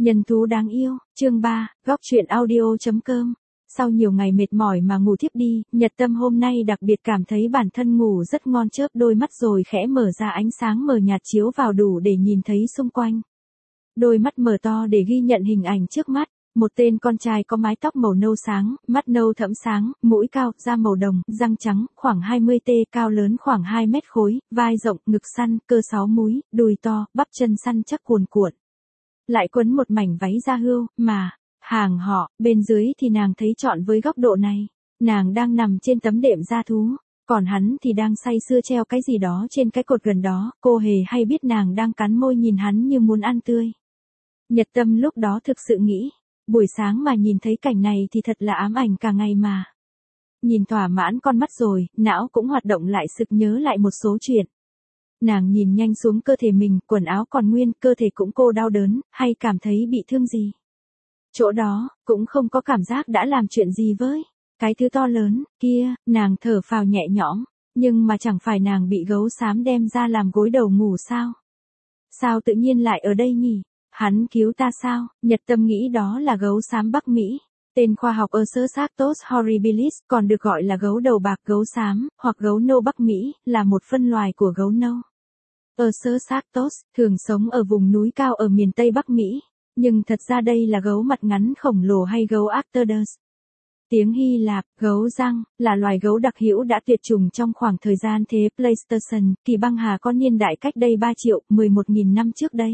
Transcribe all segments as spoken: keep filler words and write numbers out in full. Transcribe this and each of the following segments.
Nhân thú đáng yêu, chương ba, góc truyện audio.com. Sau nhiều ngày mệt mỏi mà ngủ thiếp đi, Nhật Tâm hôm nay đặc biệt cảm thấy bản thân ngủ rất ngon, chớp đôi mắt rồi khẽ mở ra, ánh sáng mờ nhạt chiếu vào đủ để nhìn thấy xung quanh. Đôi mắt mở to để ghi nhận hình ảnh trước mắt, một tên con trai có mái tóc màu nâu sáng, mắt nâu thẫm sáng, mũi cao, da màu đồng, răng trắng, khoảng hai mươi tê, cao lớn khoảng hai mét khối, vai rộng, ngực săn, cơ sáu múi, đùi to, bắp chân săn chắc cuồn cuộn. Lại quấn một mảnh váy da hươu, mà, hàng họ, bên dưới thì nàng thấy trọn với góc độ này. Nàng đang nằm trên tấm đệm da thú, còn hắn thì đang say sưa treo cái gì đó trên cái cột gần đó, cô hề hay biết nàng đang cắn môi nhìn hắn như muốn ăn tươi. Nhật Tâm lúc đó thực sự nghĩ, buổi sáng mà nhìn thấy cảnh này thì thật là ám ảnh cả ngày mà. Nhìn thỏa mãn con mắt rồi, não cũng hoạt động lại, sực nhớ lại một số chuyện. Nàng nhìn nhanh xuống cơ thể mình, quần áo còn nguyên, cơ thể cũng cô đau đớn, hay cảm thấy bị thương gì. Chỗ đó, cũng không có cảm giác đã làm chuyện gì với cái thứ to lớn kia, nàng thở phào nhẹ nhõm, nhưng mà chẳng phải nàng bị gấu xám đem ra làm gối đầu ngủ sao? Sao tự nhiên lại ở đây nhỉ? Hắn cứu ta sao? Nhật Tâm nghĩ đó là gấu xám Bắc Mỹ. Tên khoa học Ursus horribilis, còn được gọi là gấu đầu bạc, gấu xám, hoặc gấu nâu Bắc Mỹ, là một phân loài của gấu nâu. Ursus thường sống ở vùng núi cao ở miền Tây Bắc Mỹ, nhưng thật ra đây là gấu mặt ngắn khổng lồ hay gấu Arcturdus. Tiếng Hy Lạp, gấu răng, là loài gấu đặc hữu đã tuyệt chủng trong khoảng thời gian thế Pleistocene, kỳ băng hà có niên đại cách đây ba triệu mười một nghìn năm trước đây.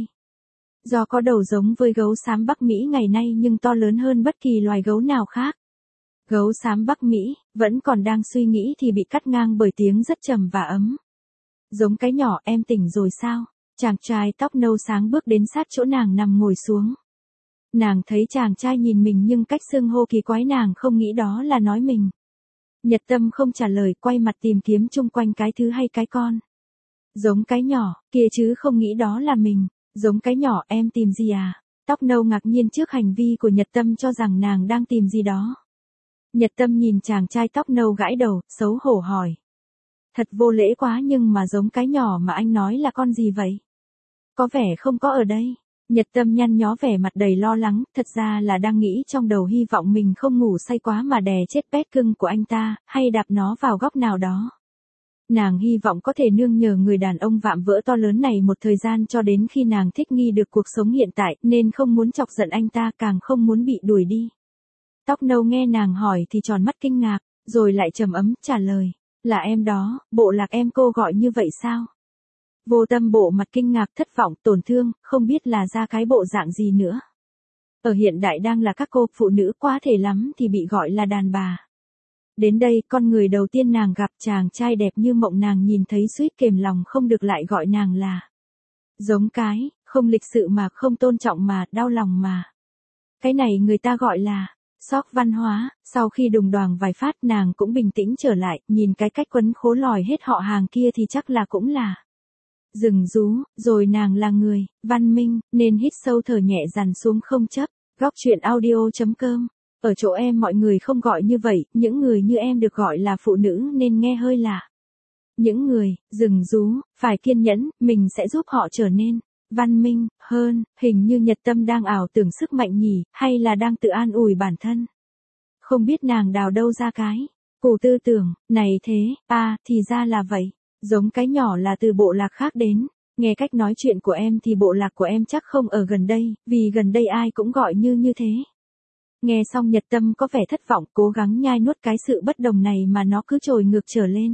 Do có đầu giống với gấu xám Bắc Mỹ ngày nay nhưng to lớn hơn bất kỳ loài gấu nào khác. Gấu xám Bắc Mỹ, vẫn còn đang suy nghĩ thì bị cắt ngang bởi tiếng rất trầm và ấm. Giống cái nhỏ, em tỉnh rồi sao? Chàng trai tóc nâu sáng bước đến sát chỗ nàng nằm ngồi xuống. Nàng thấy chàng trai nhìn mình nhưng cách xưng hô kỳ quái, nàng không nghĩ đó là nói mình. Nhật Tâm không trả lời, quay mặt tìm kiếm chung quanh cái thứ hay cái con. Giống cái nhỏ, kia chứ không nghĩ đó là mình. Giống cái nhỏ, em tìm gì à? Tóc nâu ngạc nhiên trước hành vi của Nhật Tâm, cho rằng nàng đang tìm gì đó. Nhật Tâm nhìn chàng trai tóc nâu gãi đầu, xấu hổ hỏi. Thật vô lễ quá, nhưng mà giống cái nhỏ mà anh nói là con gì vậy? Có vẻ không có ở đây. Nhật Tâm nhăn nhó vẻ mặt đầy lo lắng, thật ra là đang nghĩ trong đầu, hy vọng mình không ngủ say quá mà đè chết pet cưng của anh ta, hay đạp nó vào góc nào đó. Nàng hy vọng có thể nương nhờ người đàn ông vạm vỡ to lớn này một thời gian cho đến khi nàng thích nghi được cuộc sống hiện tại, nên không muốn chọc giận anh ta, càng không muốn bị đuổi đi. Tóc nâu nghe nàng hỏi thì tròn mắt kinh ngạc, rồi lại trầm ấm trả lời. Là em đó, Bộ Lạc em cô gọi như vậy sao? Vô Tâm bộ mặt kinh ngạc, thất vọng, tổn thương, không biết là ra cái bộ dạng gì nữa. Ở hiện đại đang là các cô, phụ nữ quá thể lắm thì bị gọi là đàn bà. Đến đây, con người đầu tiên nàng gặp, chàng trai đẹp như mộng, nàng nhìn thấy suýt kềm lòng không được lại gọi nàng là giống cái, không lịch sự mà, không tôn trọng mà, đau lòng mà. Cái này người ta gọi là sóc văn hóa. Sau khi đùng đoàng vài phát, nàng cũng bình tĩnh trở lại, nhìn cái cách quấn khố lòi hết họ hàng kia thì chắc là cũng là rừng rú, rồi nàng là người văn minh, nên hít sâu thở nhẹ dằn xuống không chấp. Góc truyện audio.com. Ở chỗ em mọi người không gọi như vậy, những người như em được gọi là phụ nữ nên nghe hơi lạ. Những người rừng rú, phải kiên nhẫn, mình sẽ giúp họ trở nên văn minh hơn. Hình như Nhật Tâm đang ảo tưởng sức mạnh nhỉ, hay là đang tự an ủi bản thân. Không biết nàng đào đâu ra cái củ tư tưởng này thế. À, thì ra là vậy. Giống cái nhỏ là từ bộ lạc khác đến. Nghe cách nói chuyện của em thì bộ lạc của em chắc không ở gần đây, vì gần đây ai cũng gọi như như thế. Nghe xong Nhật Tâm có vẻ thất vọng, cố gắng nhai nuốt cái sự bất đồng này mà nó cứ trồi ngược trở lên.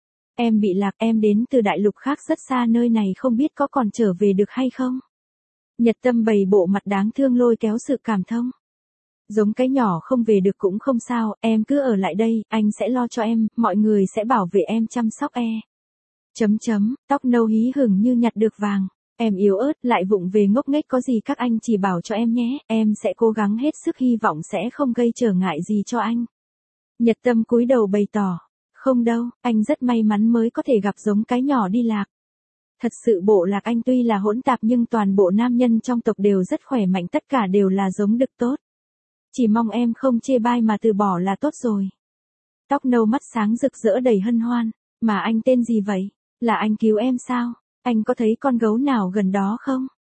Em bị lạc, em đến từ đại lục khác rất xa, nơi này không biết có còn trở về được hay không? Nhật Tâm bày bộ mặt đáng thương lôi kéo sự cảm thông. Giống cái nhỏ, không về được cũng không sao, em cứ ở lại đây, anh sẽ lo cho em, mọi người sẽ bảo vệ em, chăm sóc e. Chấm chấm, tóc nâu hí hửng như nhặt được vàng. Em yếu ớt, lại vụng về ngốc nghếch, có gì các anh chỉ bảo cho em nhé, em sẽ cố gắng hết sức, hy vọng sẽ không gây trở ngại gì cho anh. Nhật Tâm cúi đầu bày tỏ. Không đâu, anh rất may mắn mới có thể gặp giống cái nhỏ đi lạc. Thật sự bộ lạc anh tuy là hỗn tạp nhưng toàn bộ nam nhân trong tộc đều rất khỏe mạnh, tất cả đều là giống đực tốt. Chỉ mong em không chê bai mà từ bỏ là tốt rồi. Tóc nâu mắt sáng rực rỡ đầy hân hoan. Mà anh tên gì vậy? Là anh cứu em sao? Anh có thấy con gấu nào gần đó không?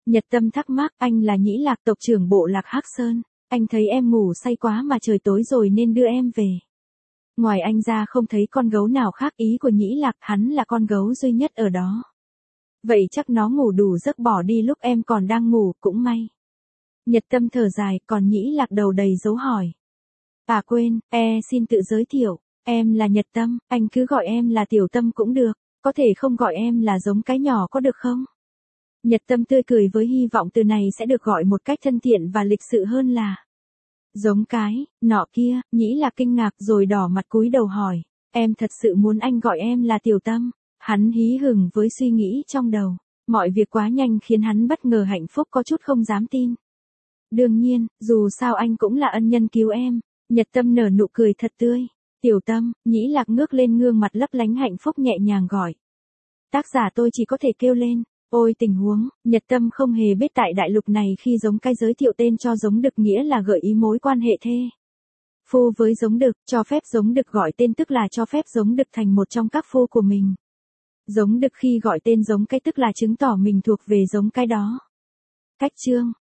Nhật Tâm thắc mắc, anh là Nhĩ Lạc, tộc trưởng bộ lạc Hắc Sơn. Anh thấy em ngủ say quá mà trời tối rồi nên đưa em về. Ngoài anh ra không thấy con gấu nào khác, ý của Nhĩ Lạc, hắn là con gấu duy nhất ở đó. Vậy chắc nó ngủ đủ giấc bỏ đi lúc em còn đang ngủ, cũng may. Nhật Tâm thở dài, còn Nhĩ Lạc đầu đầy dấu hỏi. À quên, e xin tự giới thiệu, em là Nhật Tâm, anh cứ gọi em là Tiểu Tâm cũng được, có thể không gọi em là giống cái nhỏ có được không? Nhật Tâm tươi cười với hy vọng từ này sẽ được gọi một cách thân thiện và lịch sự hơn là giống cái, nọ kia. Nhĩ Lạc kinh ngạc rồi đỏ mặt cúi đầu hỏi, em thật sự muốn anh gọi em là Tiểu Tâm? Hắn hí hửng với suy nghĩ trong đầu, mọi việc quá nhanh khiến hắn bất ngờ hạnh phúc có chút không dám tin. Đương nhiên, dù sao anh cũng là ân nhân cứu em. Nhật Tâm nở nụ cười thật tươi. Tiểu Tâm. Nhĩ Lạc ngước lên gương mặt lấp lánh hạnh phúc nhẹ nhàng gọi. Tác giả tôi chỉ có thể kêu lên. Ôi tình huống, Nhật Tâm không hề biết tại đại lục này khi giống cái giới thiệu tên cho giống đực nghĩa là gợi ý mối quan hệ thê phu với giống đực, cho phép giống đực gọi tên tức là cho phép giống đực thành một trong các phu của mình. Giống đực khi gọi tên giống cái tức là chứng tỏ mình thuộc về giống cái đó. Cách chương